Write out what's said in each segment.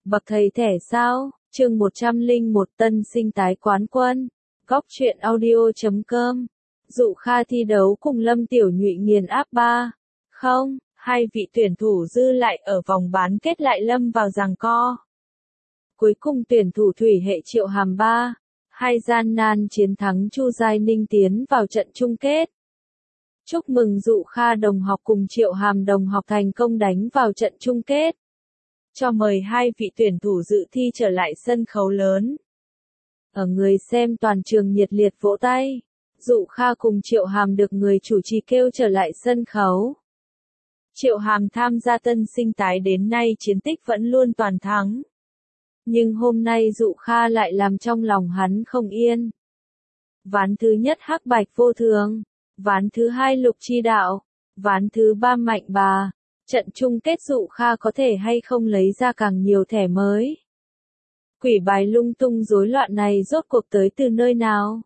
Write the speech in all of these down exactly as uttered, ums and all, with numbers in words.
Bậc thầy thẻ sao? Chương một trăm lẻ một tân sinh tái quán quân. Góc truyện audio chấm com. Dụ Kha thi đấu cùng Lâm Tiểu Nhụy nghiền áp ba không, hai vị tuyển thủ dư lại ở vòng bán kết lại lâm vào giằng co. Cuối cùng tuyển thủ thủy hệ Triệu Hàm ba hai gian nan chiến thắng Chu Giai Ninh tiến vào trận chung kết. Chúc mừng Dụ Kha đồng học cùng Triệu Hàm đồng học thành công đánh vào trận chung kết. Cho mời hai vị tuyển thủ dự thi trở lại sân khấu lớn. Ở người xem toàn trường nhiệt liệt vỗ tay. Dụ Kha cùng Triệu Hàm được người chủ trì kêu trở lại sân khấu. Triệu Hàm tham gia tân sinh tái đến nay chiến tích vẫn luôn toàn thắng. Nhưng hôm nay Dụ Kha lại làm trong lòng hắn không yên. Ván thứ nhất hắc bạch vô thường. Ván thứ hai lục chi đạo. Ván thứ ba mạnh bà. Trận chung kết Dụ Kha có thể hay không lấy ra càng nhiều thẻ mới. Quỷ bài lung tung rối loạn này rốt cuộc tới từ nơi nào?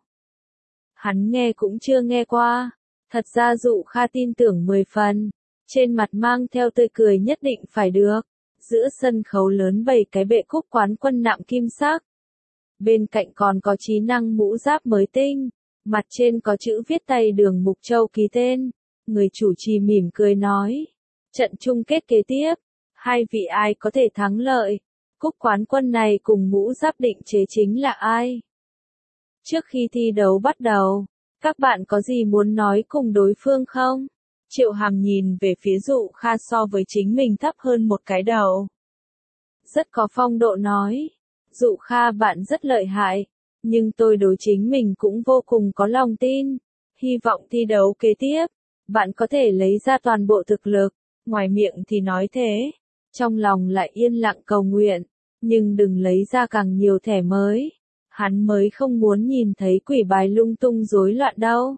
Hắn nghe cũng chưa nghe qua. Thật ra Dụ Kha tin tưởng mười phần. Trên mặt mang theo tươi cười nhất định phải được. Giữa sân khấu lớn bày cái bệ cúp quán quân nạm kim sắc. Bên cạnh còn có trí năng mũ giáp mới tinh. Mặt trên có chữ viết tay Đường Mục Châu ký tên. Người chủ trì mỉm cười nói. Trận chung kết kế tiếp. Hai vị ai có thể thắng lợi? Cúp quán quân này cùng mũ giáp định chế chính là ai? Trước khi thi đấu bắt đầu, các bạn có gì muốn nói cùng đối phương không? Triệu Hàm nhìn về phía Dụ Kha so với chính mình thấp hơn một cái đầu. Rất có phong độ nói. Dụ Kha bạn rất lợi hại, nhưng tôi đối chính mình cũng vô cùng có lòng tin. Hy vọng thi đấu kế tiếp, bạn có thể lấy ra toàn bộ thực lực. Ngoài miệng thì nói thế, trong lòng lại yên lặng cầu nguyện. Nhưng đừng lấy ra càng nhiều thẻ mới. Hắn mới không muốn nhìn thấy quỷ bài lung tung rối loạn đâu.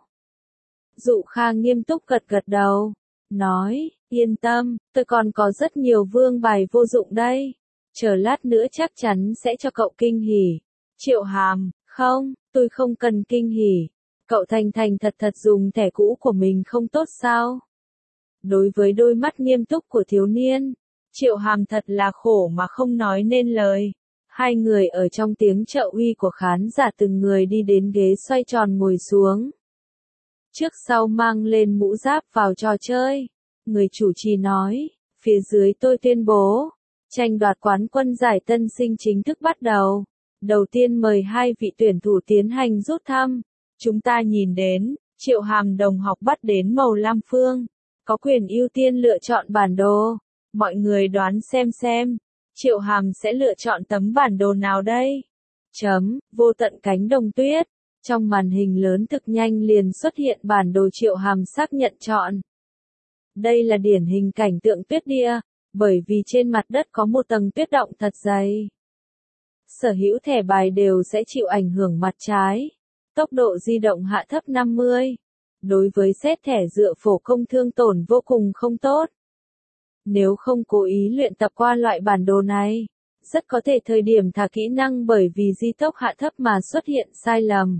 Dụ Kha nghiêm túc gật gật đầu. Nói, yên tâm, tôi còn có rất nhiều vương bài vô dụng đây. Chờ lát nữa chắc chắn sẽ cho cậu kinh hỉ. Triệu Hàm, không, tôi không cần kinh hỉ. Cậu thành thành thật thật dùng thẻ cũ của mình không tốt sao? Đối với đôi mắt nghiêm túc của thiếu niên, Triệu Hàm thật là khổ mà không nói nên lời. Hai người ở trong tiếng trợ uy của khán giả từng người đi đến ghế xoay tròn ngồi xuống. Trước sau mang lên mũ giáp vào trò chơi. Người chủ trì nói, phía dưới tôi tuyên bố, tranh đoạt quán quân giải tân sinh chính thức bắt đầu. Đầu tiên mời hai vị tuyển thủ tiến hành rút thăm. Chúng ta nhìn đến, Triệu Hàm đồng học bắt đến màu lam phương. Có quyền ưu tiên lựa chọn bản đồ. Mọi người đoán xem xem, Triệu Hàm sẽ lựa chọn tấm bản đồ nào đây? Chấm, vô tận cánh đồng tuyết. Trong màn hình lớn thực nhanh liền xuất hiện bản đồ Triệu Hàm xác nhận chọn. Đây là điển hình cảnh tượng tuyết địa, bởi vì trên mặt đất có một tầng tuyết động thật dày. Sở hữu thẻ bài đều sẽ chịu ảnh hưởng mặt trái. Tốc độ di động hạ thấp năm mươi. Đối với set thẻ dựa phổ công thương tổn vô cùng không tốt. Nếu không cố ý luyện tập qua loại bản đồ này, rất có thể thời điểm thả kỹ năng bởi vì di tốc hạ thấp mà xuất hiện sai lầm.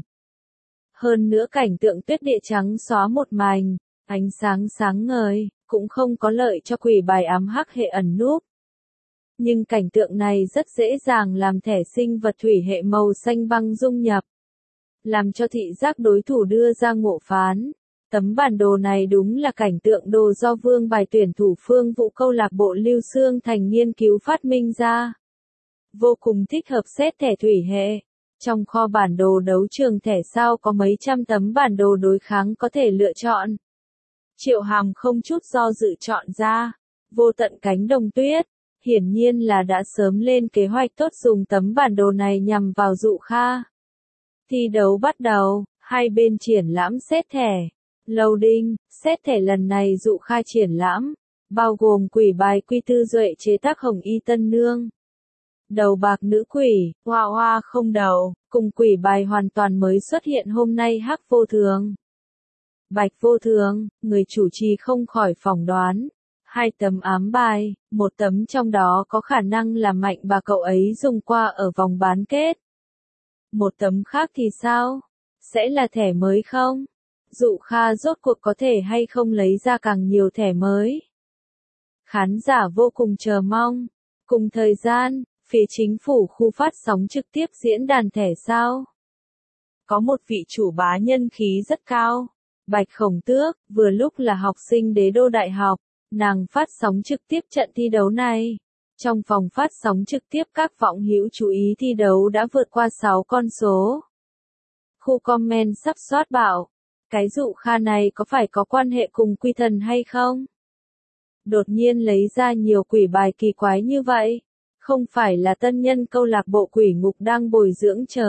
Hơn nữa cảnh tượng tuyết địa trắng xóa một mảnh, ánh sáng sáng ngời, cũng không có lợi cho quỷ bài ám hắc hệ ẩn núp. Nhưng cảnh tượng này rất dễ dàng làm thẻ sinh vật thủy hệ màu xanh băng dung nhập. Làm cho thị giác đối thủ đưa ra ngộ phán. Tấm bản đồ này đúng là cảnh tượng đồ do vương bài tuyển thủ Phương Vũ câu lạc bộ Lưu Xương Thành nghiên cứu phát minh ra. Vô cùng thích hợp set thẻ thủy hệ. Trong kho bản đồ đấu trường thể sao có mấy trăm tấm bản đồ đối kháng có thể lựa chọn. Triệu Hàm không chút do dự chọn ra. Vô tận cánh đồng tuyết. Hiển nhiên là đã sớm lên kế hoạch tốt dùng tấm bản đồ này nhằm vào Dụ Kha. Thi đấu bắt đầu, hai bên triển lãm set thẻ. Loading, set thẻ lần này Dụ Kha triển lãm, bao gồm quỷ bài quy tư duệ chế tác Hồng Y Tân Nương. Đầu bạc nữ quỷ, hoa hoa không đầu, cùng quỷ bài hoàn toàn mới xuất hiện hôm nay hắc vô thường. Bạch vô thường, người chủ trì không khỏi phỏng đoán. Hai tấm ám bài, một tấm trong đó có khả năng là mạnh bà cậu ấy dùng qua ở vòng bán kết. Một tấm khác thì sao? Sẽ là thẻ mới không? Dụ Kha rốt cuộc có thể hay không lấy ra càng nhiều thẻ mới? Khán giả vô cùng chờ mong. Cùng thời gian, Phía chính phủ khu phát sóng trực tiếp diễn đàn thẻ sao? Có một vị chủ bá nhân khí rất cao. Bạch Khổng Tước, vừa lúc là học sinh đế đô đại học, nàng phát sóng trực tiếp trận thi đấu này. Trong phòng phát sóng trực tiếp các vọng hữu chú ý thi đấu đã vượt qua sáu con số. Khu comment sắp soát bảo, cái Dụ Kha này có phải có quan hệ cùng Quy Thần hay không? Đột nhiên lấy ra nhiều quỷ bài kỳ quái như vậy. Không phải là tân nhân câu lạc bộ quỷ ngục đang bồi dưỡng chớ.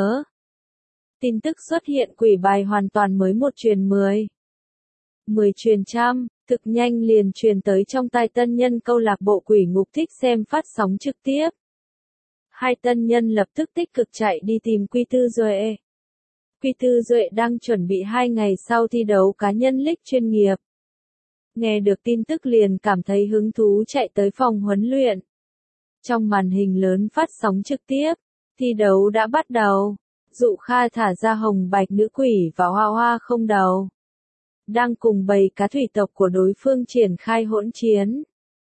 Tin tức xuất hiện quỷ bài hoàn toàn mới một truyền mười. Mười truyền trăm, thực nhanh liền truyền tới trong tai tân nhân câu lạc bộ quỷ ngục thích xem phát sóng trực tiếp. Hai tân nhân lập tức tích cực chạy đi tìm Quy Tư Duệ. Quy Tư Duệ đang chuẩn bị hai ngày sau thi đấu cá nhân league chuyên nghiệp. Nghe được tin tức liền cảm thấy hứng thú chạy tới phòng huấn luyện. Trong màn hình lớn phát sóng trực tiếp, thi đấu đã bắt đầu. Dụ Kha thả ra hồng bạch nữ quỷ và hoa hoa không đầu. Đang cùng bầy cá thủy tộc của đối phương triển khai hỗn chiến.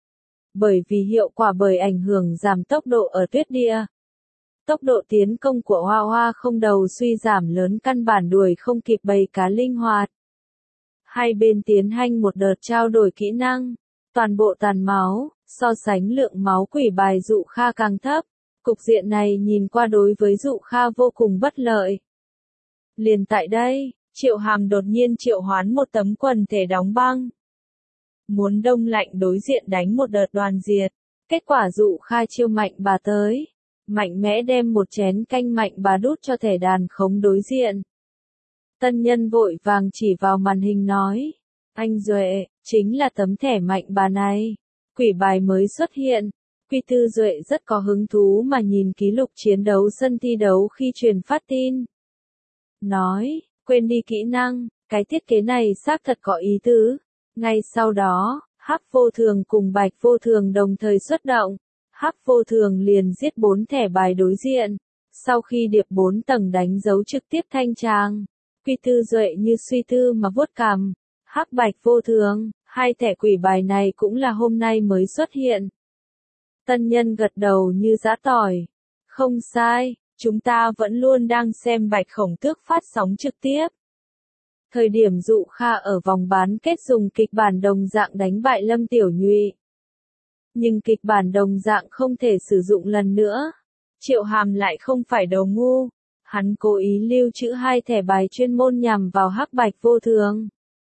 Bởi vì hiệu quả bởi ảnh hưởng giảm tốc độ ở tuyết địa. Tốc độ tiến công của hoa hoa không đầu suy giảm lớn căn bản đuổi không kịp bầy cá linh hoạt. Hai bên tiến hành một đợt trao đổi kỹ năng. Toàn bộ tàn máu, so sánh lượng máu quỷ bài Dụ Kha càng thấp. Cục diện này nhìn qua đối với Dụ Kha vô cùng bất lợi. Liền tại đây, Triệu Hàm đột nhiên triệu hoán một tấm quần thể đóng băng. Muốn đông lạnh đối diện đánh một đợt đoàn diệt. Kết quả Dụ Kha chiêu mạnh bà tới. Mạnh mẽ đem một chén canh mạnh bà đút cho thẻ đàn khống đối diện. Tân nhân vội vàng chỉ vào màn hình nói. Anh Duệ, chính là tấm thẻ mạnh bà này. Quỷ bài mới xuất hiện. Quy Tư Duệ rất có hứng thú mà nhìn ký lục chiến đấu sân thi đấu khi truyền phát tin. Nói, quên đi kỹ năng, cái thiết kế này xác thật có ý tứ. Ngay sau đó, Hắc Vô Thường cùng Bạch Vô Thường đồng thời xuất động. Hắc Vô Thường liền giết bốn thẻ bài đối diện. Sau khi điệp bốn tầng đánh dấu trực tiếp thanh tràng. Quy Tư Duệ như suy tư mà vuốt cằm. Hắc Bạch Vô Thường, hai thẻ quỷ bài này cũng là hôm nay mới xuất hiện. Tân nhân gật đầu như giã tỏi. Không sai, chúng ta vẫn luôn đang xem Bạch Khổng Tước phát sóng trực tiếp. Thời điểm Dụ Kha ở vòng bán kết dùng kịch bản đồng dạng đánh bại Lâm Tiểu Nhụy. Nhưng kịch bản đồng dạng không thể sử dụng lần nữa. Triệu Hàm lại không phải đầu ngu. Hắn cố ý lưu trữ hai thẻ bài chuyên môn nhằm vào Hắc Bạch Vô Thường.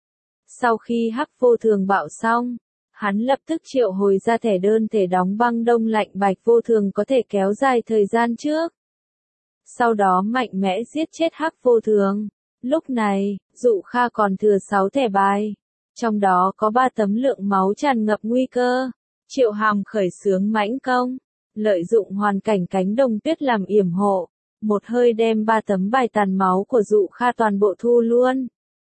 Sau khi Hắc Vô Thường bạo xong, hắn lập tức triệu hồi ra thẻ đơn thể đóng băng đông lạnh Bạch Vô Thường có thể kéo dài thời gian trước. Sau đó mạnh mẽ giết chết Hắc Vô Thường. Lúc này, Dụ Kha còn thừa sáu thẻ bài. Trong đó có ba tấm lượng máu tràn ngập nguy cơ. Triệu Hàm khởi xướng mãnh công. Lợi dụng hoàn cảnh cánh đồng tuyết làm yểm hộ. Một hơi đem ba tấm bài tàn máu của Dụ Kha toàn bộ thu luôn.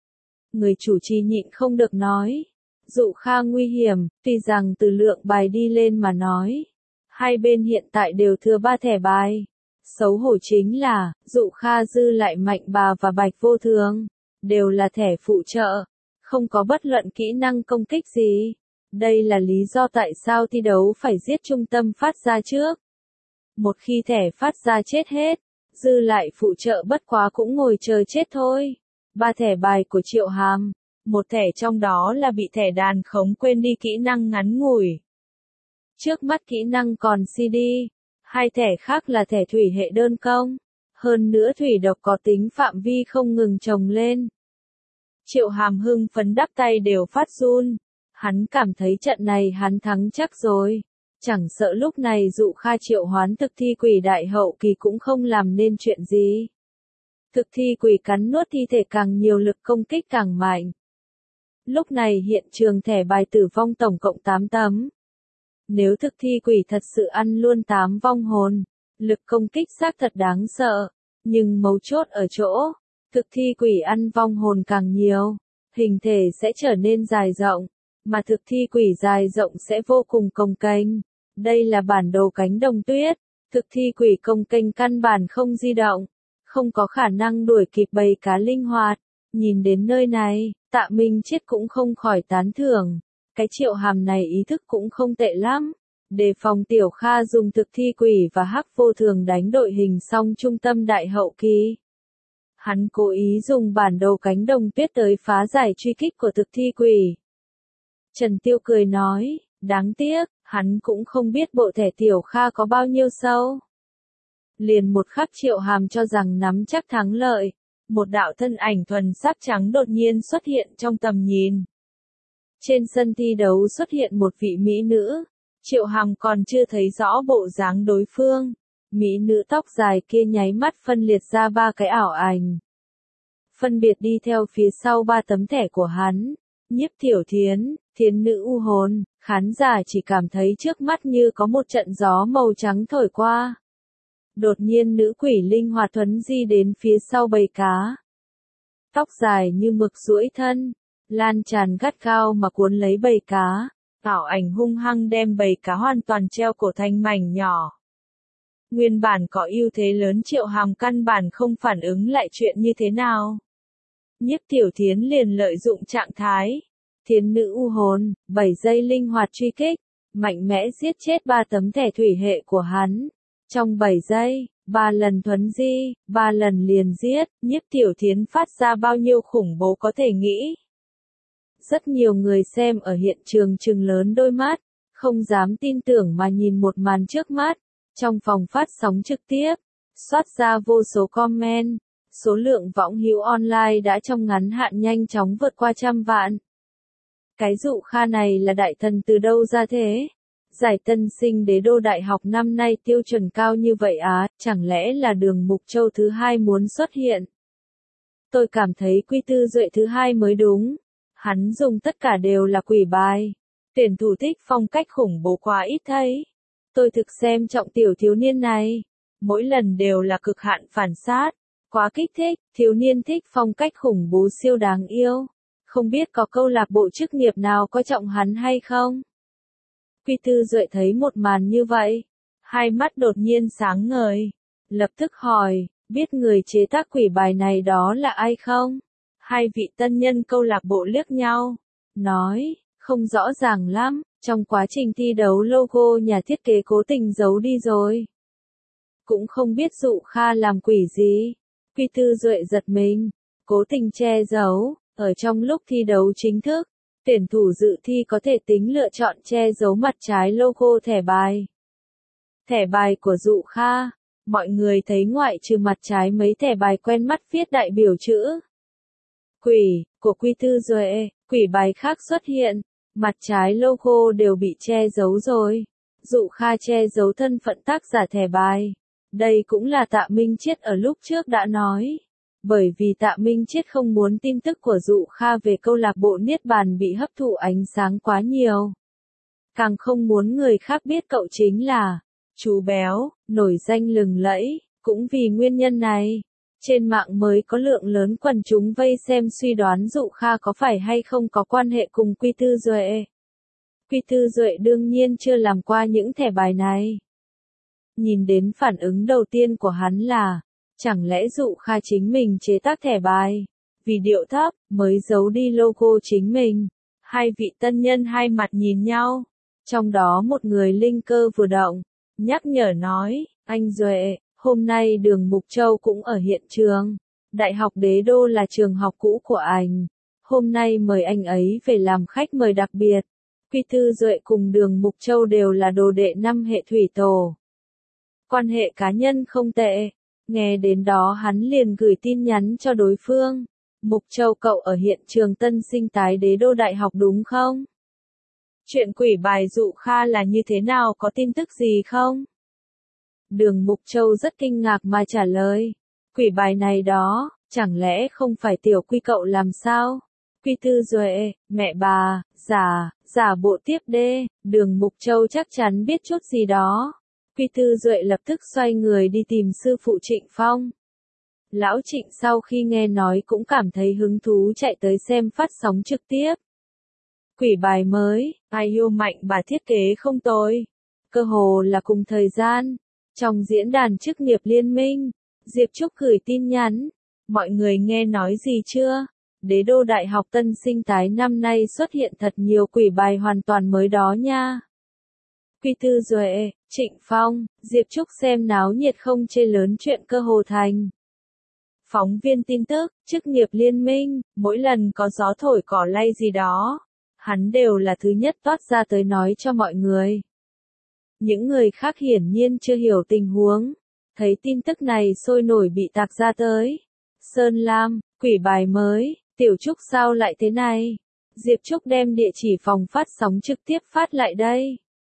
Người chủ trì nhịn không được nói. Dụ Kha nguy hiểm, tuy rằng từ lượng bài đi lên mà nói. Hai bên hiện tại đều thừa ba thẻ bài. Xấu hổ chính là, Dụ Kha dư lại Mạnh Bà và Bạch Vô Thường. Đều là thẻ phụ trợ. Không có bất luận kỹ năng công kích gì. Đây là lý do tại sao thi đấu phải giết trung tâm phát ra trước. Một khi thẻ phát ra chết hết, dư lại phụ trợ bất quá cũng ngồi chờ chết thôi. Ba thẻ bài của Triệu Hàm. Một thẻ trong đó là bị thẻ đàn khống quên đi kỹ năng ngắn ngủi. Trước mắt kỹ năng còn xê đê. Hai thẻ khác là thẻ thủy hệ đơn công. Hơn nữa thủy độc có tính phạm vi không ngừng trồng lên. Triệu Hàm hưng phấn đắp tay đều phát run. Hắn cảm thấy trận này hắn thắng chắc rồi. Chẳng sợ lúc này Dụ Kha triệu hoán thực thi quỷ đại hậu kỳ cũng không làm nên chuyện gì. Thực thi quỷ cắn nuốt thi thể càng nhiều lực công kích càng mạnh. Lúc này hiện trường thẻ bài tử vong tổng cộng tám tấm. Nếu thực thi quỷ thật sự ăn luôn tám vong hồn, lực công kích xác thật đáng sợ. Nhưng mấu chốt ở chỗ, thực thi quỷ ăn vong hồn càng nhiều, hình thể sẽ trở nên dài rộng, mà thực thi quỷ dài rộng sẽ vô cùng cồng kềnh. Đây là bản đồ cánh đồng tuyết, thực thi quỷ cồng kềnh căn bản không di động, không có khả năng đuổi kịp bầy cá linh hoạt. Nhìn đến nơi này, Tạ Minh Chiết cũng không khỏi tán thưởng. Cái Triệu Hàm này ý thức cũng không tệ lắm. Đề phòng Tiểu Kha dùng thực thi quỷ và hắc vô thường đánh đội hình xong trung tâm đại hậu kỳ. Hắn cố ý dùng bản đồ cánh đồng tuyết tới phá giải truy kích của thực thi quỷ. Trần Tiêu cười nói, đáng tiếc, hắn cũng không biết bộ thẻ Tiểu Kha có bao nhiêu sâu. Liền một khắc Triệu Hàm cho rằng nắm chắc thắng lợi, một đạo thân ảnh thuần sắc trắng đột nhiên xuất hiện trong tầm nhìn. Trên sân thi đấu xuất hiện một vị mỹ nữ, Triệu Hàm còn chưa thấy rõ bộ dáng đối phương. Mỹ nữ tóc dài kia nháy mắt phân liệt ra ba cái ảo ảnh. Phân biệt đi theo phía sau ba tấm thẻ của hắn. Nhiếp Tiểu Thiến, Thiến nữ u hồn, khán giả chỉ cảm thấy trước mắt như có một trận gió màu trắng thổi qua. Đột nhiên nữ quỷ linh hoạt thuấn di đến phía sau bầy cá. Tóc dài như mực duỗi thân, lan tràn gắt gao mà cuốn lấy bầy cá. Ảo ảnh hung hăng đem bầy cá hoàn toàn treo cổ thành mảnh nhỏ. Nguyên bản có ưu thế lớn Triệu Hàm căn bản không phản ứng lại chuyện như thế nào. Nhiếp Tiểu Thiến liền lợi dụng trạng thái. Thiến nữ u hồn, bảy giây linh hoạt truy kích, mạnh mẽ giết chết ba tấm thẻ thủy hệ của hắn. Trong bảy giây, ba lần thuấn di, ba lần liền giết, Nhiếp Tiểu Thiến phát ra bao nhiêu khủng bố có thể nghĩ. Rất nhiều người xem ở hiện trường trừng lớn đôi mắt, không dám tin tưởng mà nhìn một màn trước mắt. Trong phòng phát sóng trực tiếp, xoát ra vô số comment, số lượng võng hữu online đã trong ngắn hạn nhanh chóng vượt qua trăm vạn. Cái Dụ Kha này là đại thần từ đâu ra thế? Giải tân sinh đế đô đại học năm nay tiêu chuẩn cao như vậy á, chẳng lẽ là Đường Mục Châu thứ hai muốn xuất hiện? Tôi cảm thấy Quy Tư Duệ thứ hai mới đúng. Hắn dùng tất cả đều là quỷ bài. Tuyển thủ thích phong cách khủng bố quá ít thấy. Tôi thực xem trọng tiểu thiếu niên này. Mỗi lần đều là cực hạn phản sát. Quá kích thích, thiếu niên thích phong cách khủng bố siêu đáng yêu. Không biết có câu lạc bộ chức nghiệp nào coi trọng hắn hay không? Quy Tư Duệ thấy một màn như vậy. Hai mắt đột nhiên sáng ngời. Lập tức hỏi, biết người chế tác quỷ bài này đó là ai không? Hai vị tân nhân câu lạc bộ liếc nhau. Nói, không rõ ràng lắm. Trong quá trình thi đấu logo nhà thiết kế cố tình giấu đi rồi. Cũng không biết Dụ Kha làm quỷ gì. Quy Tư Duệ giật mình. Cố tình che giấu. Ở trong lúc thi đấu chính thức, tuyển thủ dự thi có thể tính lựa chọn che giấu mặt trái logo thẻ bài. Thẻ bài của Dụ Kha. Mọi người thấy ngoại trừ mặt trái mấy thẻ bài quen mắt viết đại biểu chữ quỷ của Quy Tư Duệ, quỷ bài khác xuất hiện. Mặt trái logo đều bị che giấu rồi. Dụ Kha che giấu thân phận tác giả thẻ bài. Đây cũng là Tạ Minh Chiết ở lúc trước đã nói. Bởi vì Tạ Minh Chiết không muốn tin tức của Dụ Kha về câu lạc bộ Niết Bàn bị hấp thụ ánh sáng quá nhiều. Càng không muốn người khác biết cậu chính là chú béo, nổi danh lừng lẫy. Cũng vì nguyên nhân này, trên mạng mới có lượng lớn quần chúng vây xem suy đoán Dụ Kha có phải hay không có quan hệ cùng Quy Tư Duệ. Quy Tư Duệ đương nhiên chưa làm qua những thẻ bài này. Nhìn đến phản ứng đầu tiên của hắn là, chẳng lẽ Dụ Kha chính mình chế tác thẻ bài, vì điệu thấp, mới giấu đi logo chính mình. Hai vị tân nhân hai mặt nhìn nhau, trong đó một người linh cơ vừa động, nhắc nhở nói, anh Duệ, hôm nay Đường Mục Châu cũng ở hiện trường. Đại học Đế Đô là trường học cũ của anh. Hôm nay mời anh ấy về làm khách mời đặc biệt. Quy Tư Duệ cùng Đường Mục Châu đều là đồ đệ năm hệ thủy tổ. Quan hệ cá nhân không tệ. Nghe đến đó hắn liền gửi tin nhắn cho đối phương. Mục Châu cậu ở hiện trường tân sinh tái Đế Đô Đại học đúng không? Chuyện quỷ bài Dụ Kha là như thế nào, có tin tức gì không? Đường Mục Châu rất kinh ngạc mà trả lời. Quỷ bài này đó, chẳng lẽ không phải tiểu Quy cậu làm sao? Quy Tư Duệ, mẹ bà, giả, giả bộ tiếp đê. Đường Mục Châu chắc chắn biết chút gì đó. Quy Tư Duệ lập tức xoay người đi tìm sư phụ Trịnh Phong. Lão Trịnh sau khi nghe nói cũng cảm thấy hứng thú chạy tới xem phát sóng trực tiếp. Quỷ bài mới, ai yêu mạnh bà thiết kế không tồi. Cơ hồ là cùng thời gian. Trong diễn đàn chức nghiệp liên minh, Diệp Trúc gửi tin nhắn. Mọi người nghe nói gì chưa? Đế Đô Đại học tân sinh tái năm nay xuất hiện thật nhiều quỷ bài hoàn toàn mới đó nha. Quy Tư Duệ, Trịnh Phong, Diệp Trúc xem náo nhiệt không chê lớn chuyện cơ hồ thành. Phóng viên tin tức, chức nghiệp liên minh, mỗi lần có gió thổi cỏ lay gì đó, hắn đều là thứ nhất toát ra tới nói cho mọi người. Những người khác hiển nhiên chưa hiểu tình huống, thấy tin tức này sôi nổi bị tạc ra tới. Sơn Lam, quỷ bài mới, Tiểu Trúc sao lại thế này? Diệp Trúc đem địa chỉ phòng phát sóng trực tiếp phát lại đây.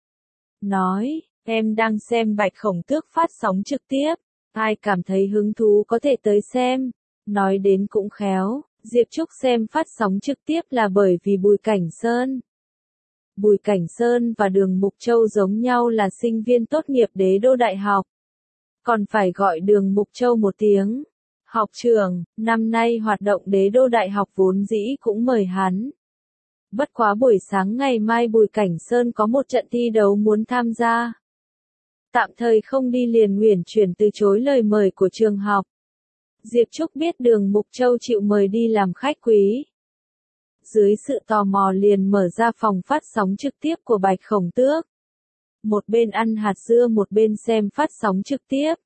Nói, em đang xem Bạch Khổng Tước phát sóng trực tiếp, ai cảm thấy hứng thú có thể tới xem. Nói đến cũng khéo, Diệp Trúc xem phát sóng trực tiếp là bởi vì Bùi Cảnh Sơn. Bùi Cảnh Sơn và Đường Mục Châu giống nhau là sinh viên tốt nghiệp Đế Đô Đại học. Còn phải gọi Đường Mục Châu một tiếng. Học trưởng, năm nay hoạt động Đế Đô Đại học vốn dĩ cũng mời hắn. Bất quá buổi sáng ngày mai Bùi Cảnh Sơn có một trận thi đấu muốn tham gia. Tạm thời không đi liền uyển chuyển từ chối lời mời của trường học. Diệp Trúc biết Đường Mục Châu chịu mời đi làm khách quý. Dưới sự tò mò liền mở ra phòng phát sóng trực tiếp của Bạch Khổng Tước. Một bên ăn hạt dưa một bên xem phát sóng trực tiếp.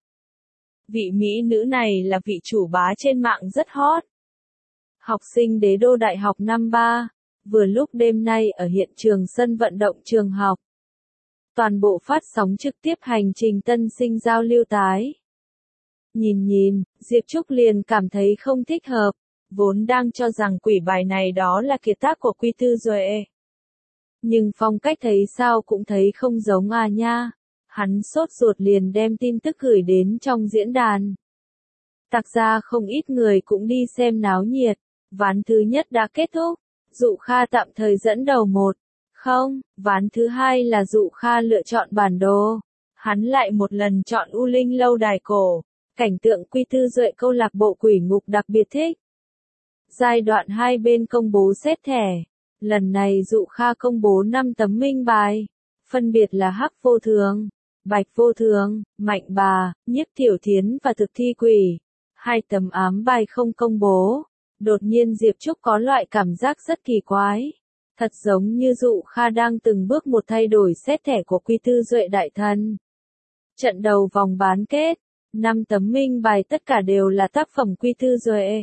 Vị mỹ nữ này là vị chủ bá trên mạng rất hot. Học sinh Đế Đô Đại học năm ba, vừa lúc đêm nay ở hiện trường sân vận động trường học. Toàn bộ phát sóng trực tiếp hành trình tân sinh giao lưu tái. Nhìn nhìn, Diệp Trúc liền cảm thấy không thích hợp, vốn đang cho rằng quỷ bài này đó là kiệt tác của Quy Tư Duệ. Nhưng phong cách thấy sao cũng thấy không giống à nha. Hắn sốt ruột liền đem tin tức gửi đến trong diễn đàn. Tặc ra không ít người cũng đi xem náo nhiệt. Ván thứ nhất đã kết thúc. Dụ Kha tạm thời dẫn đầu một. Không, ván thứ hai là Dụ Kha lựa chọn bản đồ. Hắn lại một lần chọn U Linh lâu đài cổ. Cảnh tượng Quy Tư Duệ câu lạc bộ quỷ ngục đặc biệt thích. Giai đoạn hai bên công bố xét thẻ. Lần này Dụ Kha công bố năm tấm minh bài. Phân biệt là Hắc Vô Thường, Bạch Vô Thường, Mạnh Bà, Nhiếp Tiểu Thiến và Thực Thi Quỷ. Hai tấm ám bài không công bố. Đột nhiên Diệp Trúc có loại cảm giác rất kỳ quái. Thật giống như Dụ Kha đang từng bước một thay đổi xét thẻ của Quy Tư Duệ đại thần. Trận đầu vòng bán kết, năm tấm minh bài tất cả đều là tác phẩm Quy Tư Duệ.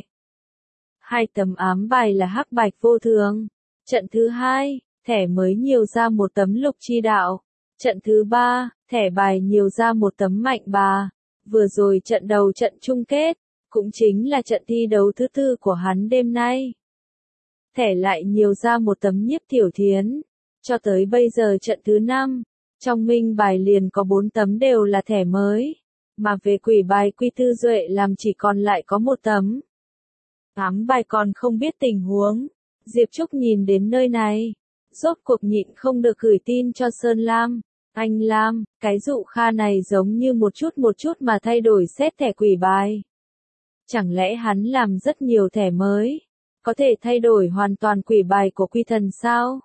Hai tấm ám bài là Hắc Bạch Vô Thường. Trận thứ hai, thẻ mới nhiều ra một tấm Lục Chi Đạo. Trận thứ ba, thẻ bài nhiều ra một tấm Mạnh Bà. Vừa rồi trận đầu trận chung kết, cũng chính là trận thi đấu thứ tư của hắn đêm nay. Thẻ lại nhiều ra một tấm Nhiếp Tiểu Thiến. Cho tới bây giờ trận thứ năm, trong minh bài liền có bốn tấm đều là thẻ mới. Mà về quỷ bài Quy Tư Duệ làm chỉ còn lại có một tấm. Ám bài còn không biết tình huống. Diệp Trúc nhìn đến nơi này. Rốt cuộc nhịn không được gửi tin cho Sơn Lam. Anh Lam, cái Dụ Kha này giống như một chút một chút mà thay đổi xét thẻ quỷ bài. Chẳng lẽ hắn làm rất nhiều thẻ mới? Có thể thay đổi hoàn toàn quỷ bài của Quy Thần sao?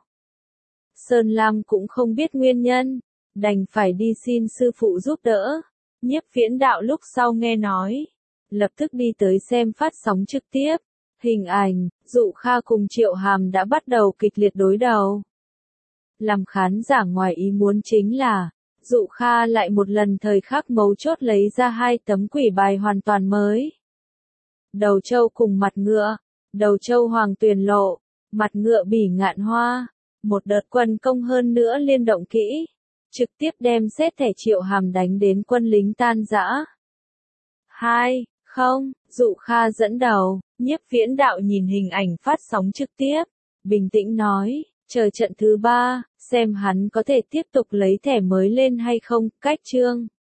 Sơn Lam cũng không biết nguyên nhân. Đành phải đi xin sư phụ giúp đỡ. Nhiếp Viễn Đạo lúc sau nghe nói. Lập tức đi tới xem phát sóng trực tiếp. Hình ảnh, Dụ Kha cùng Triệu Hàm đã bắt đầu kịch liệt đối đầu. Làm khán giả ngoài ý muốn chính là, Dụ Kha lại một lần thời khắc mấu chốt lấy ra hai tấm quỷ bài hoàn toàn mới. Đầu trâu cùng mặt ngựa, đầu trâu Hoàng Tuyền Lộ, mặt ngựa Bỉ Ngạn Hoa, một đợt quân công hơn nữa liên động kỹ, trực tiếp đem xét thẻ Triệu Hàm đánh đến quân lính tan rã. Hai, không, Dụ Kha dẫn đầu. Nhiếp Viễn Đạo nhìn hình ảnh phát sóng trực tiếp, bình tĩnh nói, chờ trận thứ ba, xem hắn có thể tiếp tục lấy thẻ mới lên hay không, cách chương.